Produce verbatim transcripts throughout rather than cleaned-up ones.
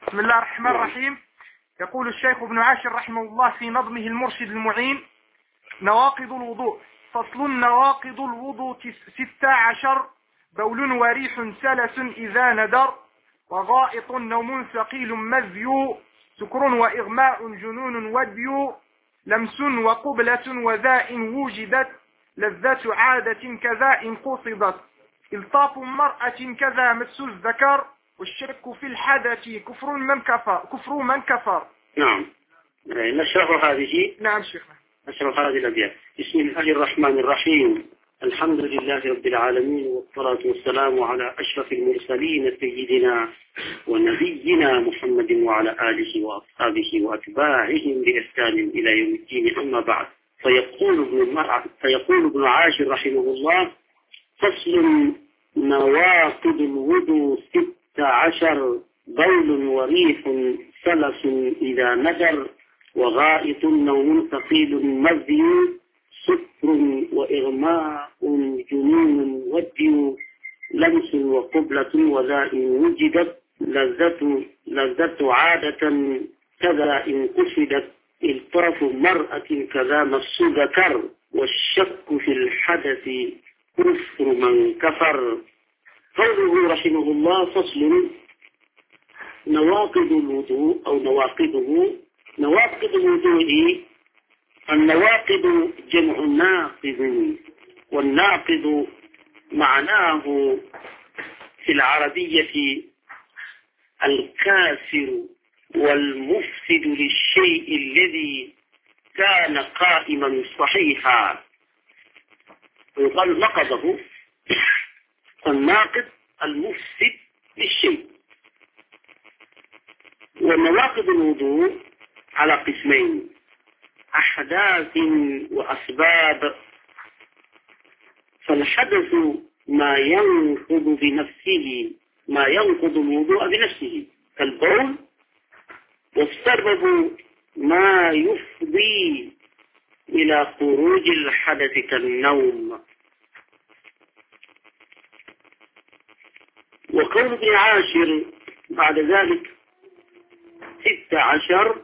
بسم الله الرحمن الرحيم. يقول الشيخ ابن عاشر رحمه الله في نظمه المرشد المعين: نواقض الوضوء. فصل: نواقض الوضوء ستة عشر: بول وريح سلس إذا ندر، وغائط نوم ثقيل مذيو، سكر وإغماء جنون وديو، لمس وقبلة وذاء وجدت، لذة عادة كذا إن قصدت، الطاف مرأة كذا مس الذكر، والشك في الحدث كفر من كفر كفر من كفر. نعم. نشرح هذه. نعم شيخنا. نشرح هذه الأبيات. بسم الله الرحمن الرحيم. الحمد لله رب العالمين، والصلاة والسلام على أشرف المرسلين سيدنا ونبينا محمد وعلى آله وأصحابه وأتباعهم بإحسان إلى يوم الدين. أما بعد، فيقول ابن فيقول ابن عاشر رحمه الله: فصل: نواقض الوضوء ست عشر: بول وريح سلس إذا ندر، وغائط نوم ثقيل مذي، سكر وإغماء جنون ودي، لمس وقبلة وذاء وجدت، لذة لذة عادة كذا إن قصدت، الطاف مرأة كذا مس ذكر، والشك في الحدث كفر من كفر. قوله رحمه الله: فصل: نواقض الوضوء أو نواقضه. نواقض الوضوء، النواقض جمع ناقض، والناقض معناه في العربية الكاسر والمفسد للشيء الذي كان قائما صحيحا، ويقال نقضه. فالناقض المفسد للشيء. والنواقض الوضوء على قسمين: أحداث وأسباب. فالحدث ما ينقض بنفسه، ما ينقض الوضوء بنفسه كالبول، والسبب ما يفضي إلى خروج الحدث كالنوم. وقول ابن عاشر بعد ذلك: ست عشر،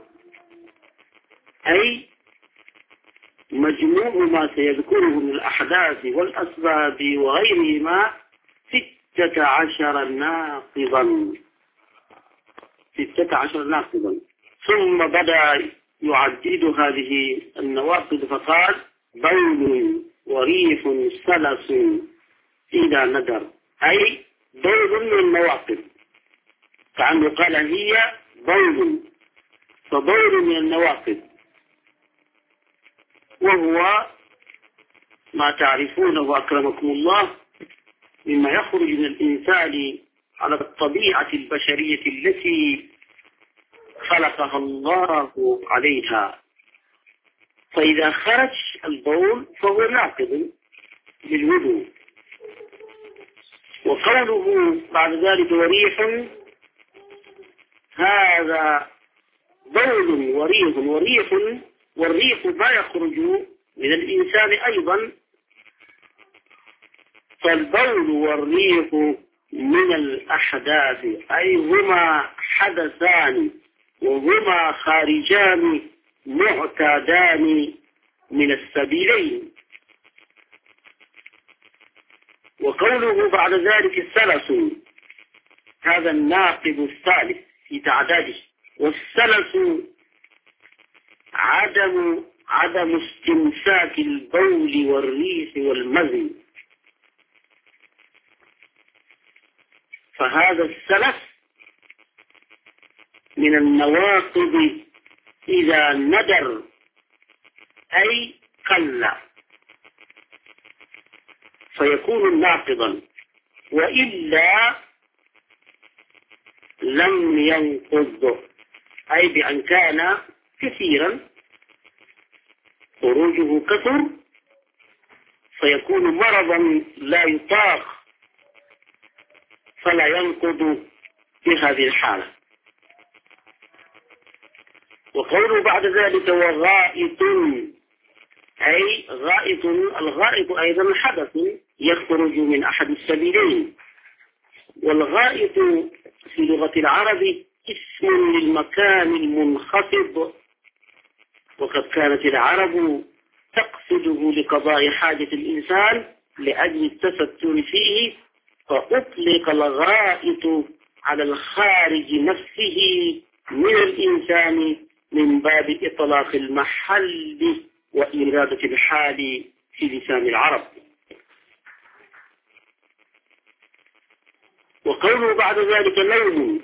أي مجموع ما سيذكره من الأحداث والأسباب وغيرهما ستة عشر ناقضا ستة عشر ناقضا. ثم بدأ يعدد هذه النواقض فقال: بول وريح سلس إذا ندر، أي بول من النواقض، كأنه قال هي بول، فبول من النواقض، وهو ما تعرفونه أكرمكم الله مما يخرج من الإنسان على الطبيعة البشرية التي خلقها الله عليها. فإذا خرج البول فهو ناقض للوضوء. وقوله بعد ذلك: وريح، هذا بول وريح وريح والريح ما يخرج من الإنسان أيضا. فالبول والريح من الأحداث، أي هما حدثان وهما خارجان معتادان من السبيلين. وقوله بعد ذلك: السلس، هذا الناقض الثالث في تعداده. والسلس عدم عدم استمساك البول والريح والمذي. فهذا السلس من النواقض إذا ندر، أي قل، فيكون ناقضا، وإلا لم ينقض، أي بأن كان كثيرا خروجه كثر فيكون مرضا لا يطاق، فلا ينقض في هذه الحالة. وقوله بعد ذلك: وغائط، أي غائط. الغائط أيضا حدث يخرج من أحد السبيلين. والغائط في لغة العرب اسم للمكان المنخفض، وقد كانت العرب تقصده لقضاء حاجة الإنسان لأجل التستر فيه، فأطلق الغائط على الخارج نفسه من الإنسان من باب إطلاق المحل وإرادة الحال في لسان العرب. وقوله بعد ذلك نوم،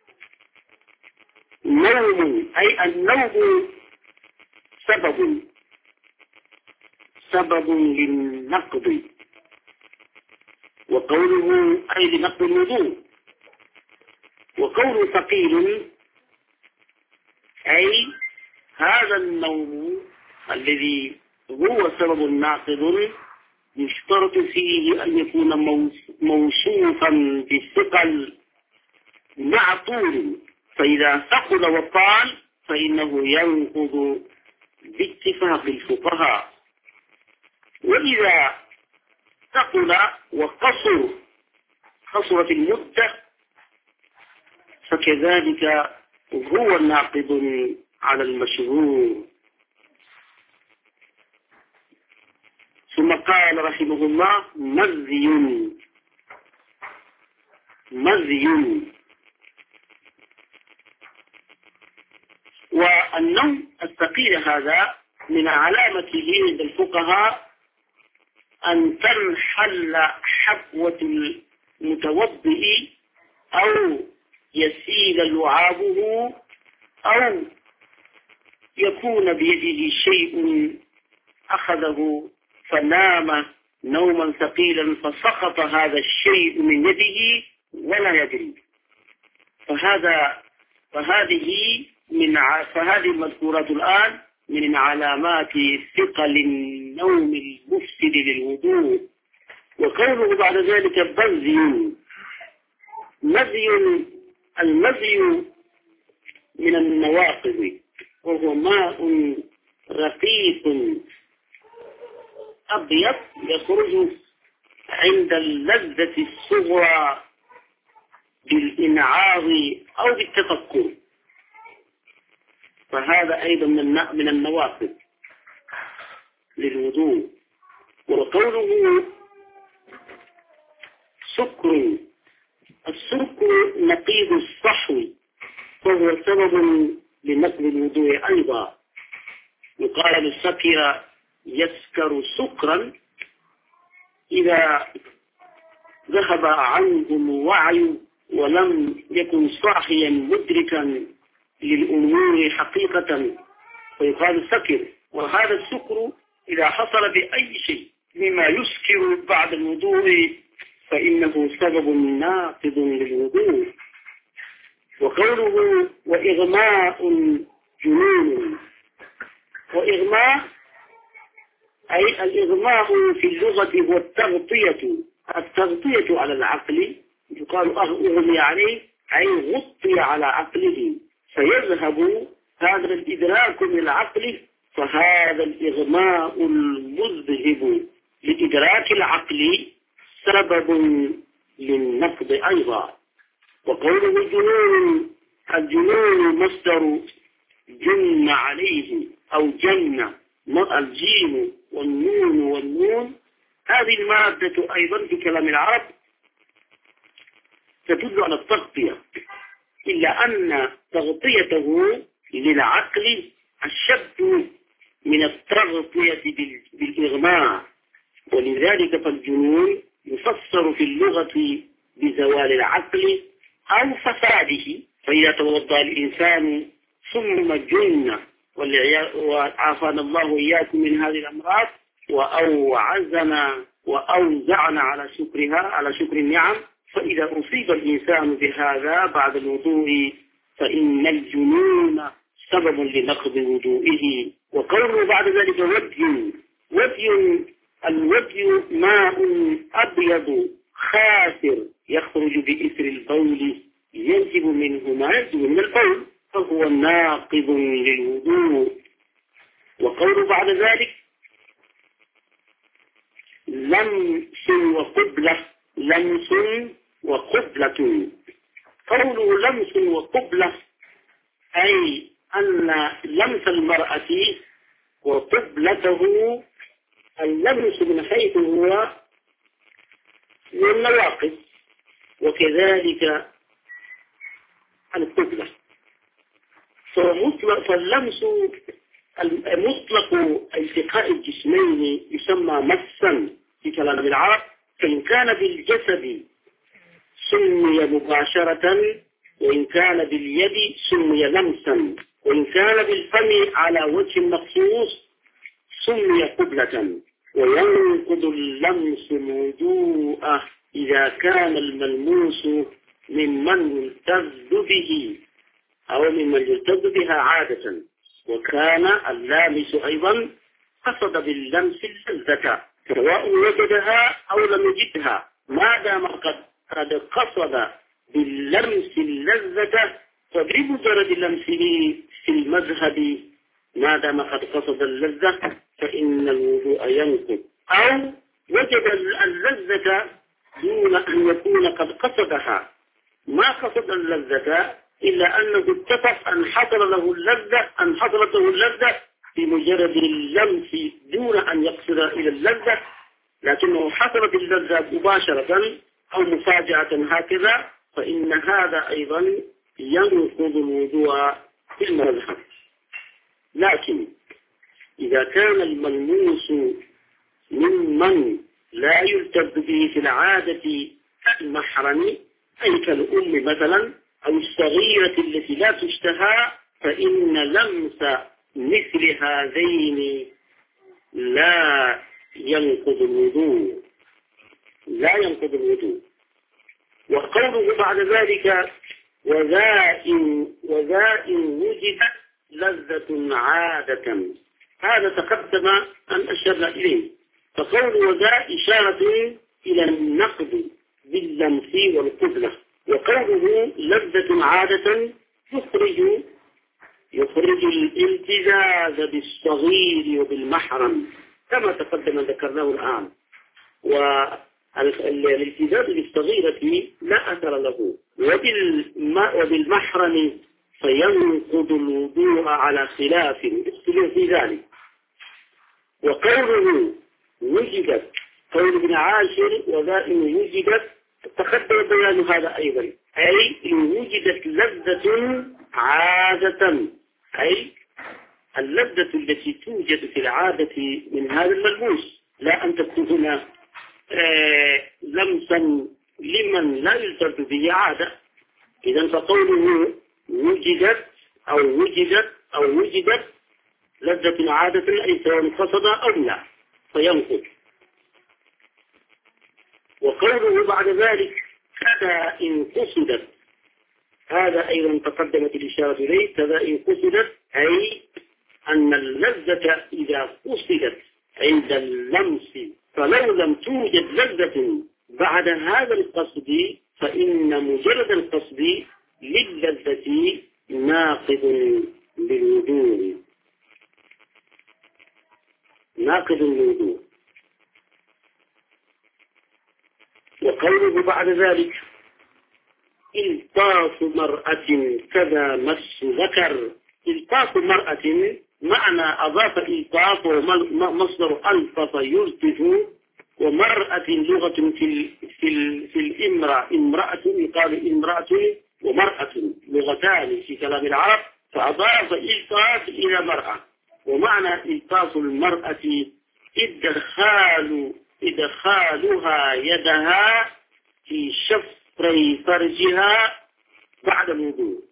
نوم أي النوم سبب سبب للنقض، وقوله أي لنقض الوضوء. وقوله ثقيل أي هذا النوم الذي هو سبب ناقض يشترط فيه أن يكون موصوفا بالثقل مع طول، فإذا ثقل وطال فإنه ينقض باتفاق الفقهاء، وإذا ثقل وقصر قصرت المدة فكذلك هو ناقض على المشهور. ثم قال رحمه الله مذي، مذي. والنوم الثقيل هذا من علامته عند الفقهاء أن تنحل حفوة المتوضئ أو يسيل لعابه أو يكون بيده شيء أخذه فنام نوما ثقيلا فسقط هذا الشيء من يده ولا يدري، فهذا فهذه من ع... فهذه المذكورات الآن من علامات ثقل النوم المفسد للوضوء. وقوله بعد ذلك بذي، مذي، المذي من النواقض، وهو ماء رقيق أبيض يخرج عند اللذة الصغرى بالإنعاض أو بالتفكر، فهذا أيضا من النواقض للوضوء. وقوله سكر، السكر نقيض الصحو وهو سبب لنقض الوضوء أيضا. يقال للسكر يسكر سكرا إذا ذهب عنه الوعي ولم يكن صاحيا مدركا للأمور حقيقة فيقال سكر. وهذا السكر إذا حصل بأي شيء مما يسكر بعد الوضوء فإنه سبب ناقض للوضوء. وقوله وإغماء جنون، وإغماء أي الإغماء في اللغة هو التغطية، التغطية على العقل، يقال أغمي عليه أي غطي على عقله فيذهب هذا الإدراك من العقل، فهذا الإغماء المذهب لإدراك العقل سبب للنقض أيضا. وقوله جنون، الجنون مصدر جن عليه أو جن، الجيم والنون والنون، هذه المادة أيضا في كلام العرب تدل على التغطية، إلا أن تغطيته للعقل أشد من التغطية بالإغماء، ولذلك فالجنون يفسر في اللغة بزوال العقل أو فساده، فإذا توضأ الإنسان ثم جن وعافانا الله إياكم من هذه الأمراض وأوعزنا وأوزعنا على شكرها على شكر النعم، فإذا أصيب الإنسان بهذا بعد الوضوء فإن الجنون سبب لنقض وضوئه. وقوله بعد ذلك ودي، ودي الودي ماء أبيض خاسر يخرج بإثر البول ينجب منه ما ينجب من البول فهو ناقض للوضوء. وقوله بعد ذلك لمس وقبلة، لمس وقبلة، وقوله لمس وقبلة أي أن لمس المرأة وقبلته اللمس من حيث هو من النواقص، وكذلك القبلة. فاللمس مطلق التقاء الجسمين يسمى مسا في كلام العرب، فإن كان بالجسد سمي مباشرة، وإن كان باليد سمي لمسا، وإن كان بالفم على وجه مخصوص سمي قبلة. وينقض اللمس الوضوء إذا كان الملموس ممن يلتذ به أو ممن يلتذ بها عادة، وكان اللامس أيضا قصد باللمس اللذة سواء وجدها أو لم يجدها، ما دام قد قد قصد باللمس اللذة فبمجرد لمسه في المذهب ما دام قد قصد اللذة فإن الوضوء ينقض، أو وجد اللذة دون أن يكون قد قصدها، ما قصد اللذة إلا أنه اتفق أن حصل له اللذة أن حصلت له اللذة بمجرد اللمس دون أن يقصد إلى اللذة، لكنه حصلت اللذة مباشرة أو مفاجأة هكذا، فإن هذا أيضا ينقض الوضوء في المذهب. لكن إذا كان الملموس ممن لا يلتذ به في العادة المحرم أي كالأم مثلا أو الصغيرة التي لا تشتهى، فإن لمس مثل هذين لا ينقض الوضوء لا ينقض الوضوء. وقوله بعد ذلك وذا إن وذا إن وجدت لذة عادة، هذا تقدم أن أشرنا إليه، فقول وذا إشارة إلى النقض باللمس والقبلة، وقوله لذة عادة يخرج يخرج الالتزاز بالصغير وبالمحرم كما تقدم ذكرناه الآن. والالتزاز بالصغيرة لا أثر له، وبالمحرم فينقض الوضوء على خلاف اختلاف في ذلك. وقوله وجدت قول ابن عاشر وذا إن وجدت تقدم بيان هذا أيضا، أي إن وجدت لذة عادة، أي اللذة التي توجد في العادة من هذا الملموس، لا أن تكون هنا آه لمسا لمن لا يلتذ به عادة. إذا فقوله وجدت أو وجدت أو وجدت لذة عادة أي سواء قصد أو لا فينقض. وقوله بعد ذلك كذا إن قصدت، هذا أيضا تقدمت الإشارة إليه، كذا إن قصدت أي أن اللذة إذا قصدت عند اللمس، فلو لم توجد لذة بعد هذا القصد فإن مجرد القصد للذة ناقض للوضوء ناقض للوضوء. وقوله بعد ذلك الطاف مرأة كذا مس ذكر، الطاف مرأة معنى أضاف الطاف ومصدر ألطف يلطف، ومرأة لغة في في في الإمرأة، امرأة يقال امرأة ومرأة لغتان في كلام العرب، فأضاف الطاف إلى مرأة. ومعنى الطاف المرأة إدخال إدخالها يدها في شفري فرجها بعد الوضوء،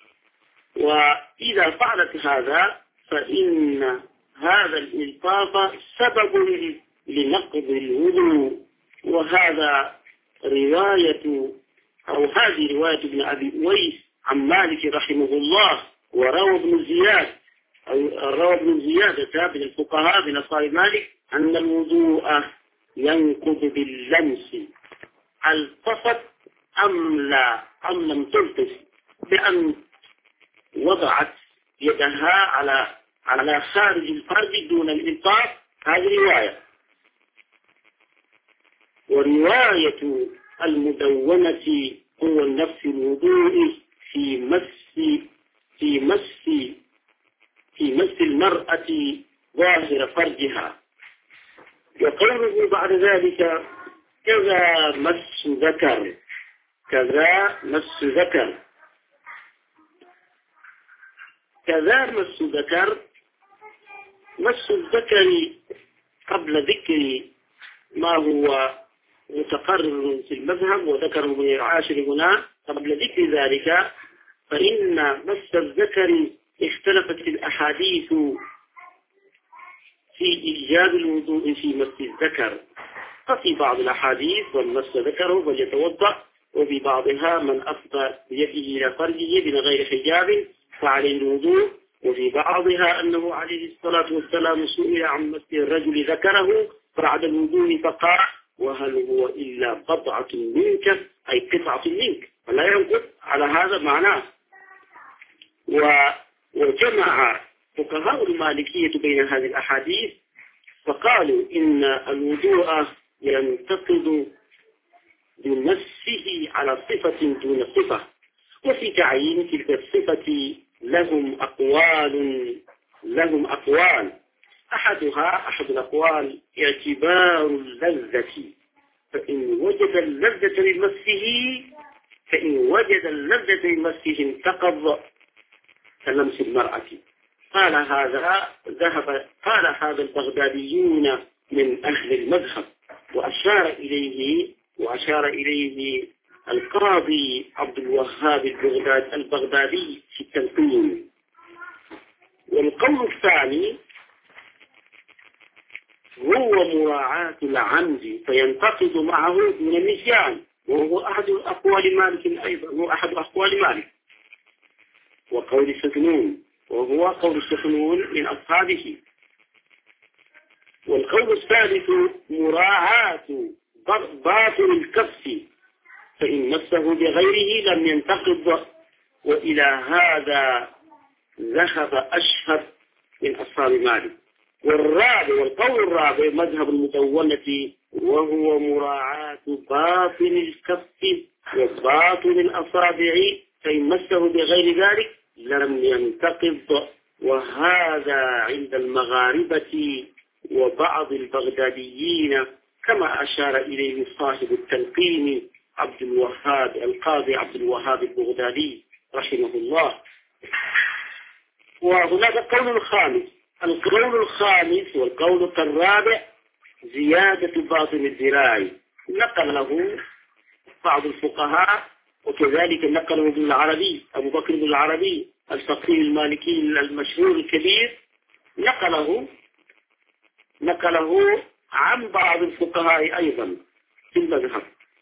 وإذا فعلت هذا فإن هذا الإلطاف سبب لنقض الوضوء. وهذا رواية أو هذه رواية ابن أبي أويس عن مالك رحمه الله، وروى ابن زياد أو روى ابن زيادة من الفقهاء من أصحاب مالك أن الوضوء ينقض باللمس، التفت أم لا أم لم تلتف، بأن وضعت يدها على على خارج الفرج دون الإلطاف. هذه رواية. ورواية المدونة هو نفس الوضوء في مس في مس في مس المرأة ظاهر فرجها. وقوله بعد ذلك كذا مس ذكر، كذا مس ذكر، كذا مس ذكر. مس الذكر قبل ذكر ما هو متقرر في المذهب وذكره ابن العاشر هنا، قبل ذكر ذلك فإن مس الذكر اختلفت في الأحاديث في إيجاب الوضوء في مس الذكر. ففي بعض الأحاديث من مس ذكره فليتوضأ، وفي بعضها من أفضى بيده إلى فرجه من غير حجاب فعليه الوضوء، وفي بعضها أنه عليه الصلاة والسلام سئل عن مس الرجل ذكره بعد الوضوء فقال وهل هو إلا بضعة منك، أي قطعة منك، فلا ينقض. على هذا معناه. وجمع فقهاء المالكية بين هذه الأحاديث فقالوا إن الوضوء ينتقض بمسه على صفة دون صفة، وفي تعيين تلك الصفة لهم أقوال لهم أقوال أحدها أحد الأقوال اعتبار اللذة، فإن وجد اللذة لمسه فإن وجد اللذة لمسه انتقض كلمس المرأة. قال هذا ذهب قال هذا البغداديون من أهل المذهب، وأشار إليه وأشار إليه القاضي عبد الوهاب البغداد البغدادي في التلقين. والقول الثاني هو مراعاة العمد فينتقض معه من النسيان، وهو أحد أقوال مالك أيضا هو أحد أقوال مالك وقول السكنون، وهو قول السكنون من أصحابه. والقول الثالث مراعاة باطن الكف، فإن مسه بغيره لم ينتقض، وإلى هذا ذهب أشهر من أصحاب مالك. والرابع والقول الرابع مذهب المدونة، وهو مراعاة باطن الكف وباطن الأصابع، فإن مسه بغير ذلك لم ينتقض، وهذا عند المغاربة وبعض البغداديين كما أشار إليه صاحب التلقين عبد الوهاب القاضي عبد الوهاب البغدادي رحمه الله. وهناك قول الخامس القول الخامس والقول الرابع زيادة باطن الذراع، نقله بعض الفقهاء، وكذلك نقله ابن العربي أبو بكر بن العربي الفقيه المالكي المشهور الكبير، نقله نقله عن بعض الفقهاء أيضا في المذهب.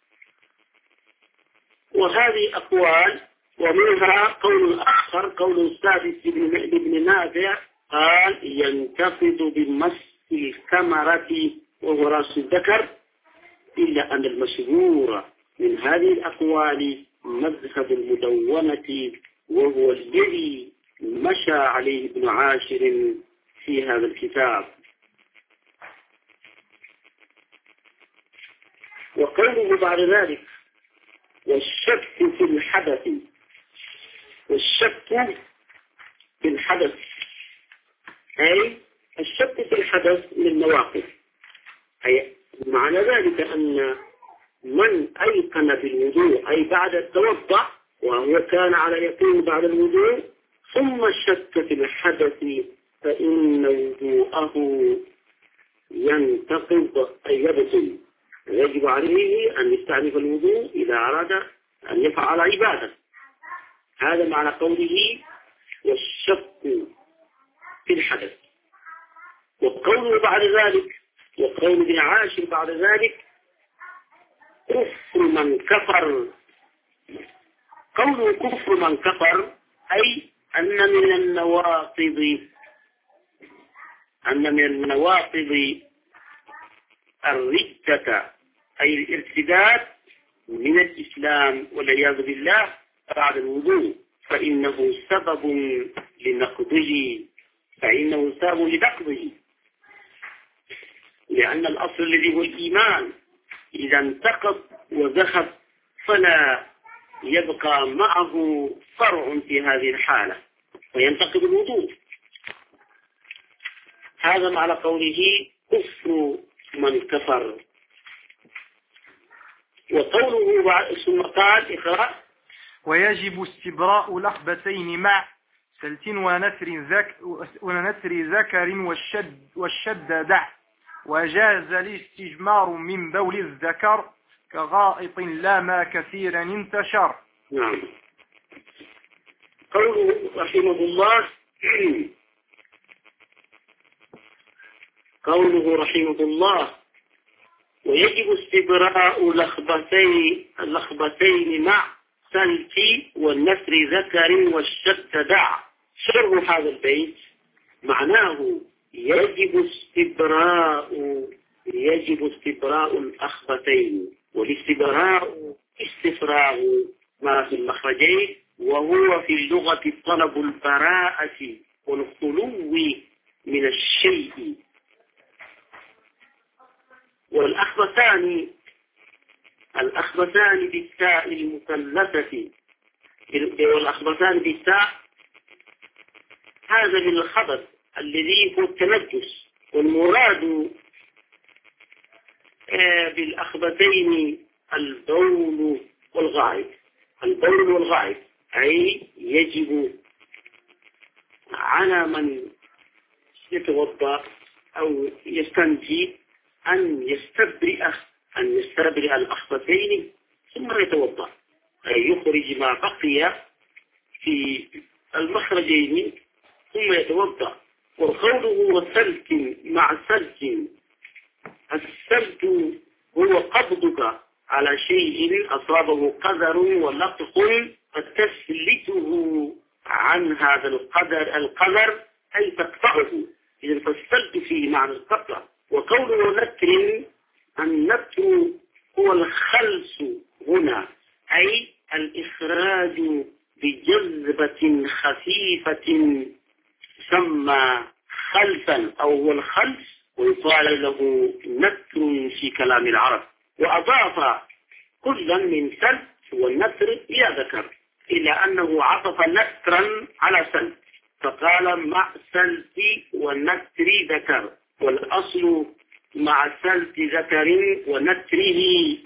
وهذه أقوال، ومنها قول آخر قول السادس ابن نافع قال ينتقض بمس الكمرة وهو رأس الذكر، إلا أن المشهور من هذه الأقوال مذهب المدونة، وهو الذي مشى عليه ابن عاشر في هذا الكتاب. وقوله بعد ذلك والشك في الحدث والشك في الحدث أي الشك في الحدث من النواقض، أي معنى ذلك أن من أيقن بالوضوء أي بعد التوضع وهو كان على يقين بعد الوضوء ثم شك في الحدث فإن وضوءه ينتقض أي يبطل، يجب عليه أن يستعرف الوضوء إذا أراد أن يفعل عبادة. هذا معنى قوله والشك في الحدث. وقوله بعد ذلك وقول ابن عاشر بعد ذلك كفر من كفر. قوله كفر من كفر أي أن من النواقض أن من النواقض الردة أي الارتداد من الإسلام والعياذ بالله بعد الوضوء، فإنه سبب لنقضه فإنه سبب لنقضه لأن الأصل الذي هو الإيمان إذا انتقض وذهب فلا يبقى معه فرع في هذه الحالة وينتقد الوضوء. هذا معنى قوله كفر من كفر. وقوله ثم قال اقرأ: ويجب استبراء لخبتين مع سلت ونثر ذك ونثر ذكر والشد والشد دع. وجاز الاستجمار من بول الذكر كغائط لا ما كثيرا انتشر. نعم. قوله رحمه الله قوله رحمه الله ويجب استبراء لخبتين اللخبتين مع سلت والنثر ذكر والشد دع. شرح هذا البيت معناه يجب استبراء يجب استبراء الأخبتين، والاستبراء استفراغ ما في المخرجين، وهو في اللغة طلب البراءة والخلو من الشيء. والأخبثان الأخبثان بالتاء المثلثة والأخبثان بالتاء هذا من الخبث الذي هو التنجس. والمراد بالأخبثين البول والغائط. البول والغائط أي يجب على من يتوضأ أو يستنجي أن يستبرئ أن يستبرئ الأخبثين ثم يتوضأ، أي يخرج ما بقي في المخرجين ثم يتوضأ. وقوله وسلك مع سلك، السلك هو قبضك على شيء أصابه قدر ولطخ فتسلته عن هذا القدر القدر أي تقطعه. إذن فالسلك فيه معنى القطع. وقوله نتر، النتر هو الخلص هنا، أي الإخراج بجذبة خفيفة تسمى خلفا أو هو الخلص، ويقال له نتر في كلام العرب. وأضاف كلا من سلت والنتر إلى ذكر، إلا أنه عطف نترا على سلت فقال مع سلت والنتر ذكر، والأصل مع سلت ذكر ونتره.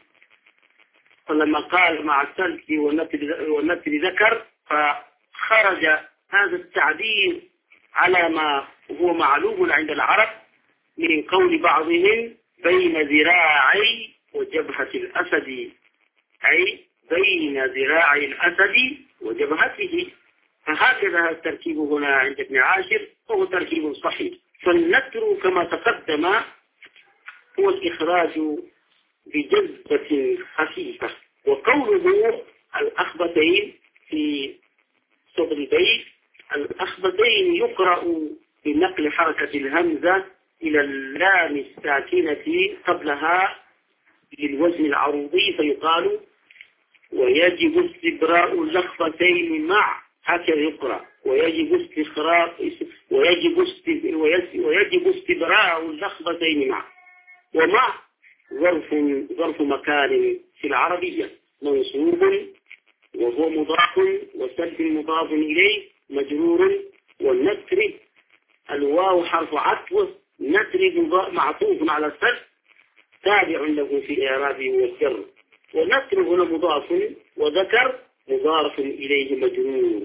فلما قال مع السلت والنتر ذكر فخرج هذا التعبير على ما هو معلوم عند العرب من قول بعضهم بين ذراعي وجبهة الأسد، أي بين ذراعي الأسد وجبهته. فهكذا التركيب هنا عند ابن عاشر وهو تركيب صحيح. فالنتر كما تقدم هو الإخراج بجذبة خفيفة. وقوله الأخبثين في صدر البيت، الأخبثين يقرأ بنقل حركة الهمزة إلى اللام الساكنة قبلها للوزن العروضي، فيقال ويجب استبراء اللخبتين مع، هكذا يقرأ ويجب استخراج ويجب ويجب استبراء اللخبتين مع. ومع ظرف ظرف مكان في العربية منصوب وهو مضاف، وسلب مضاف إليه مجرور، والنتر الواو حرف عطف، نتر معطوف على السلب تابع له في إعرابه والجر. والنتر هنا مضاف، وذكر مضاف إليه مجرور.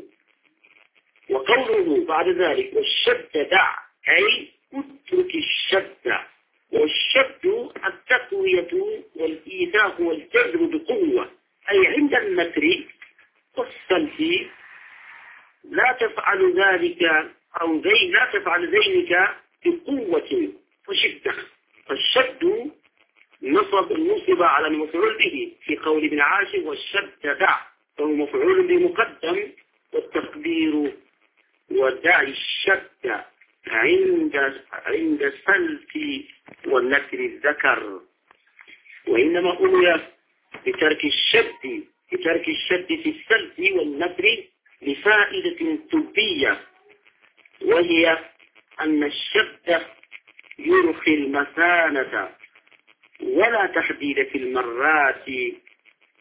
وقوله بعد ذلك والشد دع، أي اترك الشد. والشد التقوية والإيثاق والجذب بقوة، أي عند النتر والسلب لا تفعل ذلك أو ذي لا تفعل ذلك بقوة وشدة. فالشد نصب النصب على المفعول به في قول ابن عاشر والشد دع، فهو مفعول به مقدم، والتقدير ودع الشد عند عند السلك والنتر الذكر. وإنما أمر بترك الشد بترك الشد في السلك والنتر لفائدة طبية، وهي أن الشد يرخي المثانة ولا تحديد في المرات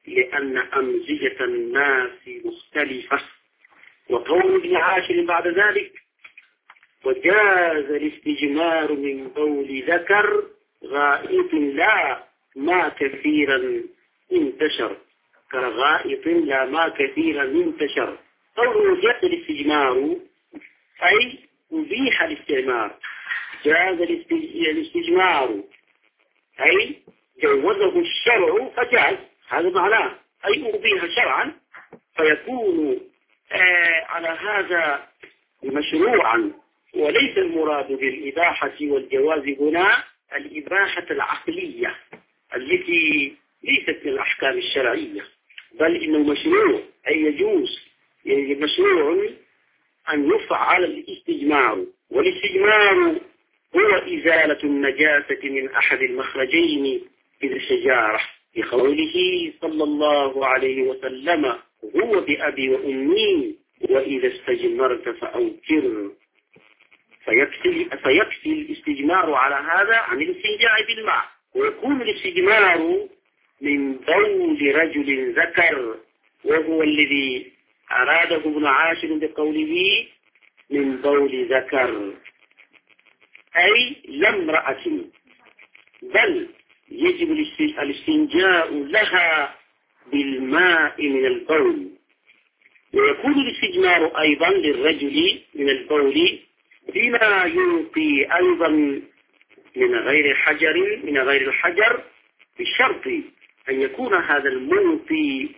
لأن أمزجة الناس مختلفة. وقول ابن عاشر بعد ذلك: وجاز الاستجمار من بول ذكر غائط لا ما كثيرا انتشر، كغائط لا ما كثيرا انتشر. قوله جاز الاستجمار أي أبيح الاستعمار، جاز الاستجمار أي جوزه الشرع فجاز، هذا معناه، أي أبيح شرعا فيكون آه على هذا مشروعا. وليس المراد بالإباحة والجواز هنا الإباحة العقلية التي ليست من الأحكام الشرعية، بل إنه مشروع أي يجوز، يعني مشروع أن يفعل الاستجمار. والاستجمار هو إزالة النجاسة من أحد المخرجين في الشجارة، بقوله صلى الله عليه وسلم: هو بأبي وأمي وإذا استجمرت فأوتر. فيكفي, فيكفي الاستجمار على هذا عن الاستنجاء بالماء. ويكون الاستجمار من بول رجل ذكر، وهو الذي أراده ابن عاشر بقوله من بول ذكر، أي لا امرأة، بل يجب الاستنجاء لها بالماء من البول. ويكون الاستجمار أيضا للرجل من البول بما ينقي أيضا من غير حجر من غير الحجر، بشرط أن يكون هذا المنقي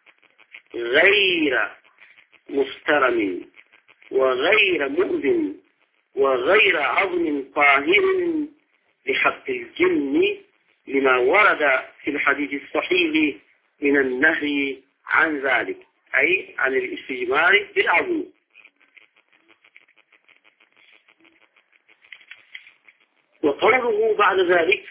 غير مفترم وغير مؤذن وغير عظم طاهر لحق الجن، لما ورد في الحديث الصحيح من النهي عن ذلك، أي عن الاستجمار بالعظم. وقوله بعد ذلك: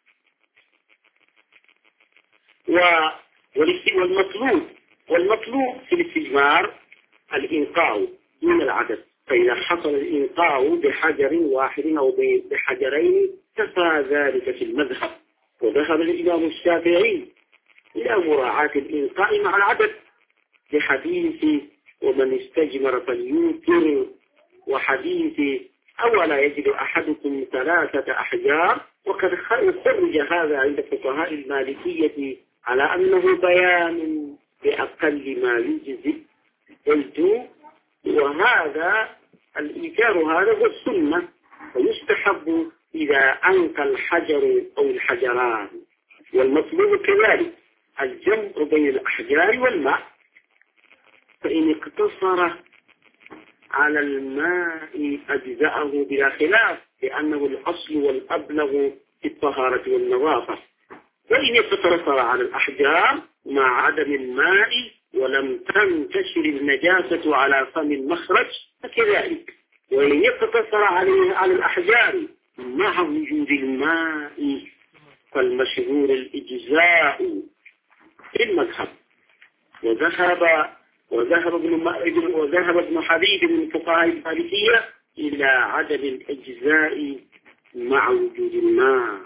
والمطلوب والمطلوب في الاستجمار الإنقاء من العدد، فإذا حصل الإنقاء بحجر واحد أو بحجرين كفى ذلك في المذهب. وذهب الإمام الشافعي إلى مراعاة الإنقاء مع العدد لحديث ومن استجمر فليوتر، وحديث أولا يجد أحدكم ثلاثة أحجار. وقد خرج هذا عند فقهاء المالكية على أنه بيان بأقل ما يجزئ. قلت وهذا الإيثار هذا هو السنة، ويستحب إذا أنقى الحجر أو الحجران. والمطلوب كذلك الجمع بين الأحجار والماء، فإن اقتصر على الماء أجزأه بلا خلاف، لأنه الأصل والأبلغ في الطهارة والنظافة. وإن اقتصر على الأحجار مع عدم الماء ولم تنتشر النجاسة على فم المخرج فكذلك. وإن اقتصر عليه على الأحجار مع وجود الماء فالمشهور الإجزاء في المذهب. وذهب وذهب ابن وذهب ابن حبيب من فقهاء المالكية إلى عدم الإجزاء مع وجود الماء.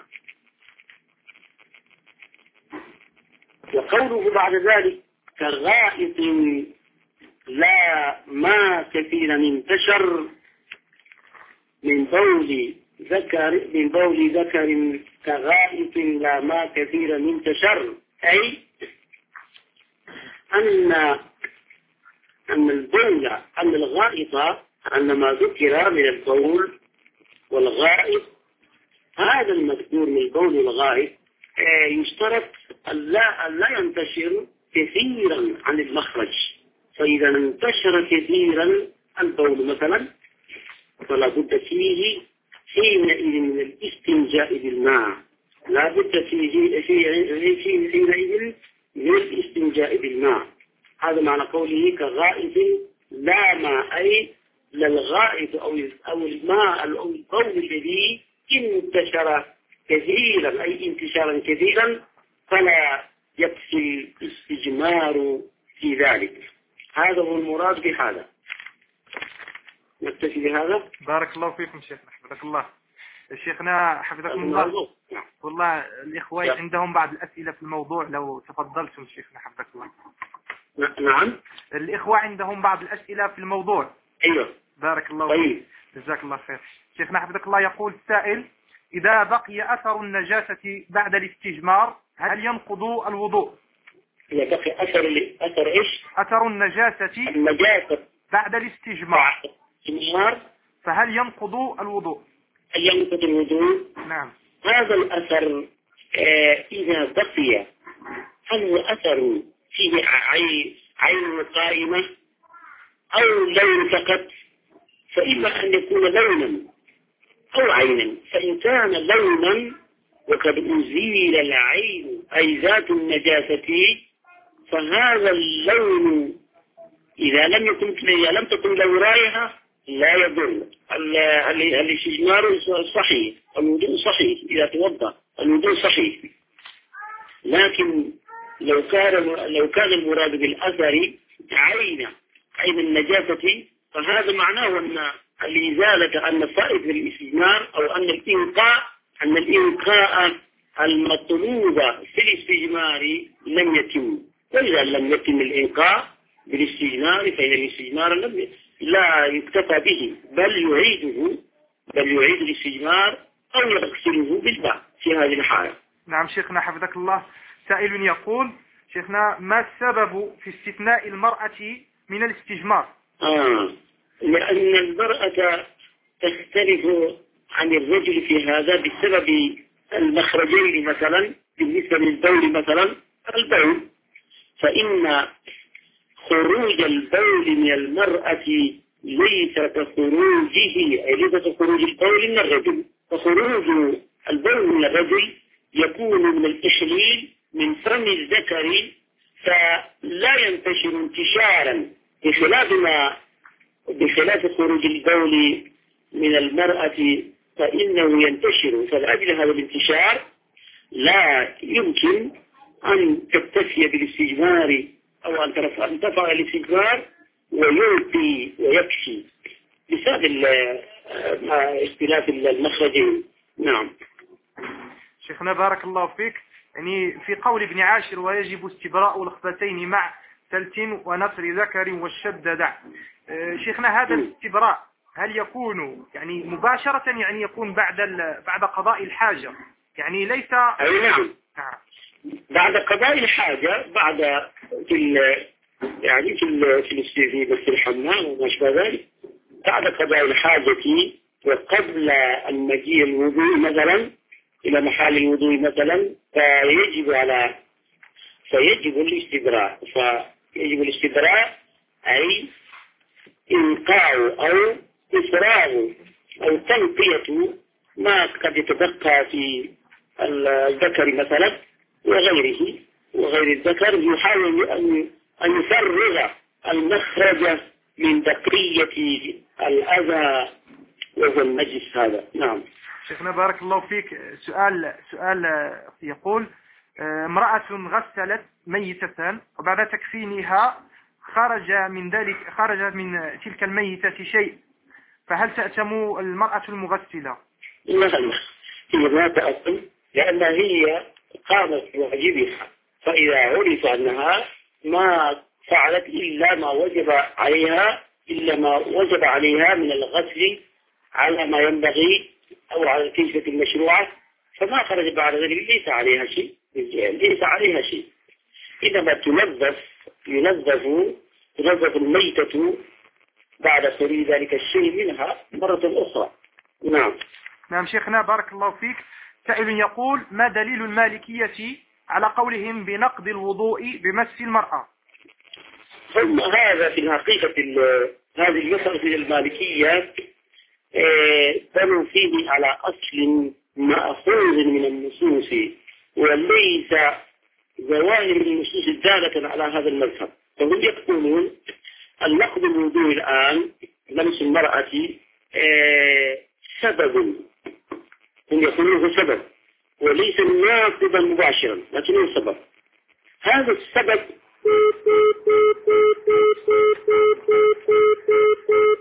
وقوله بعد ذلك كغائط لا ما كثيرا انتشر من بول ذكر من بول ذكر كغائط لا ما كثيرا انتشر، أي أن أن البول أن الغائط أن ما ذكر من البول والغائط، هذا المذكور من البول والغائط يشترط أن لا, أن لا ينتشر كثيرا عن المخرج. فإذا انتشر كثيرا البول مثلا فلا بد فيه حينئذ من الاستنجاء بالماء، لا بد فيه حينئذ من الاستنجاء بالماء. هذا معنى قوله كغائط لا ماء، أي للغائط أو أو الماء أو البول الذي انتشر كثيرا، أي انتشارا كثيرا، فلا يكفي الاستجمار في ذلك. هذا هو المراد بهذا. نكتفي بهذا. بارك الله فيكم شيخنا، حفظك الله. شيخنا حفظكم الله. والله الإخوة عندهم بعض الأسئلة في الموضوع، لو تفضلتم شيخنا حفظك الله. نعم. الإخوة عندهم بعض الأسئلة في الموضوع. أيوة. بارك الله طيب. فيك. جزاك الله خير. شيخنا حفظك الله، يقول السائل: إذا بقي أثر النجاسة بعد الاستجمار هل ينقض الوضوء؟ إذا بقي أثر أثر إيش؟ أثر النجاسة النجاسة بعد الاستجمار الاستجمار فهل ينقض الوضوء؟ هل ينقض الوضوء؟ نعم. هذا الأثر آه إذا بقي، هل هو أثر فيه عين عين قائمة أو لون فقط؟ فإما أن يكون لونا أو عينا. فإن كان لونا وقد أزيل العين أي ذات النجاسة، فهذا اللون إذا لم يكن إذا لم تكن له رائحة لا يضر. الاستجمار صحيح، الوضوء صحيح، إذا توضأ الوضوء صحيح. لكن لو كان لو كان المراد بالأثر عين عين النجاسة، فهذا معناه أن الإزالة أن فائدة الاستجمار أو أن الإنقاء أن الإنقاء المطلوب في الاستجمار لم يتم. وإذا لم يتم الإنقاء بالاستجمار فإن الاستجمار لم لا يكتفى به، بل يعيده بل يعيد الاستجمار أو يغسله بالماء في هذه الحالة. نعم شيخنا حفظك الله. سائل يقول: شيخنا، ما السبب في استثناء المرأة من الاستجمار؟ آه. لأن المرأة تختلف عن الرجل في هذا بسبب المخرجين. مثلا بالنسبة للبول، مثلا البول، فإن خروج البول من المرأة ليس كخروجه أي ليس كخروج البول من الرجل. فخروج البول من الرجل يكون من الإحليل من فم الذكر، فلا ينتشر انتشارا، بخلاف ما بخلاف خروج البول من المرأة فإنه ينتشر. فلأجل هذا الانتشار لا يمكن أن تكتفي بالاستجمار أو أن ترفع الاستجمار ويلقي ويكفي بسبب اختلاف المخرجين. نعم. شيخنا بارك الله فيك، يعني في قول ابن عاشر: ويجب استبراء الخبثين مع سلت ونصر ذكر والشد دع. شيخنا، هذا الاستبراء هل يكون يعني مباشرة، يعني يكون بعد بعد قضاء الحاجة، يعني ليس؟ أي نعم. نعم. بعد قضاء الحاجة، بعد في يعني في في في الحمام وما شابه ذلك، بعد قضاء الحاجة وقبل المجيء الوضوء مثلا إلى محل الوضوء مثلا، فيجب على فيجب الاستبراء فيجب الاستبراء أي إنقاء أو إفراغ أو تنقية ما قد يتبقى في الذكر مثلا وغيره وغير الذكر، يحاول أن أن يفرغ المخرج من بقية الأذى وهو النجس هذا. نعم. شيخنا بارك الله فيك، سؤال سؤال يقول: امرأة غسلت ميتة وبعد تكفينها خرج من ذلك خرج من تلك الميتة شيء، فهل تأتم المرأة المغسلة؟ لا لا، هي لا تأتم، لأن هي قامت بواجبها، فإذا عرف أنها ما فعلت إلا ما وجب عليها إلا ما وجب عليها من الغسل على ما ينبغي أو على الكيفية المشروعة، فما خرج بعد ذلك ليس عليها شيء ليس عليها شيء إنما تنظف ينظف تنظف الميتة بعد خروج ذلك الشيء منها مرة أخرى. نعم. نعم شيخنا بارك الله فيك، سائل يقول: ما دليل المالكية على قولهم بنقض الوضوء بمس المرأة؟ ثم هذا في الحقيقة هذه المسألة المالكية بنوا فيه على أصل مأخوذ من النصوص، وليس ظواهر النصوص الدالة على هذا المذهب. فهم يقولون النقض الوضوء الآن لمس المرأة سبب، هم يقولون سبب وليس ناقضا مباشرا لكنه سبب. هذا السبب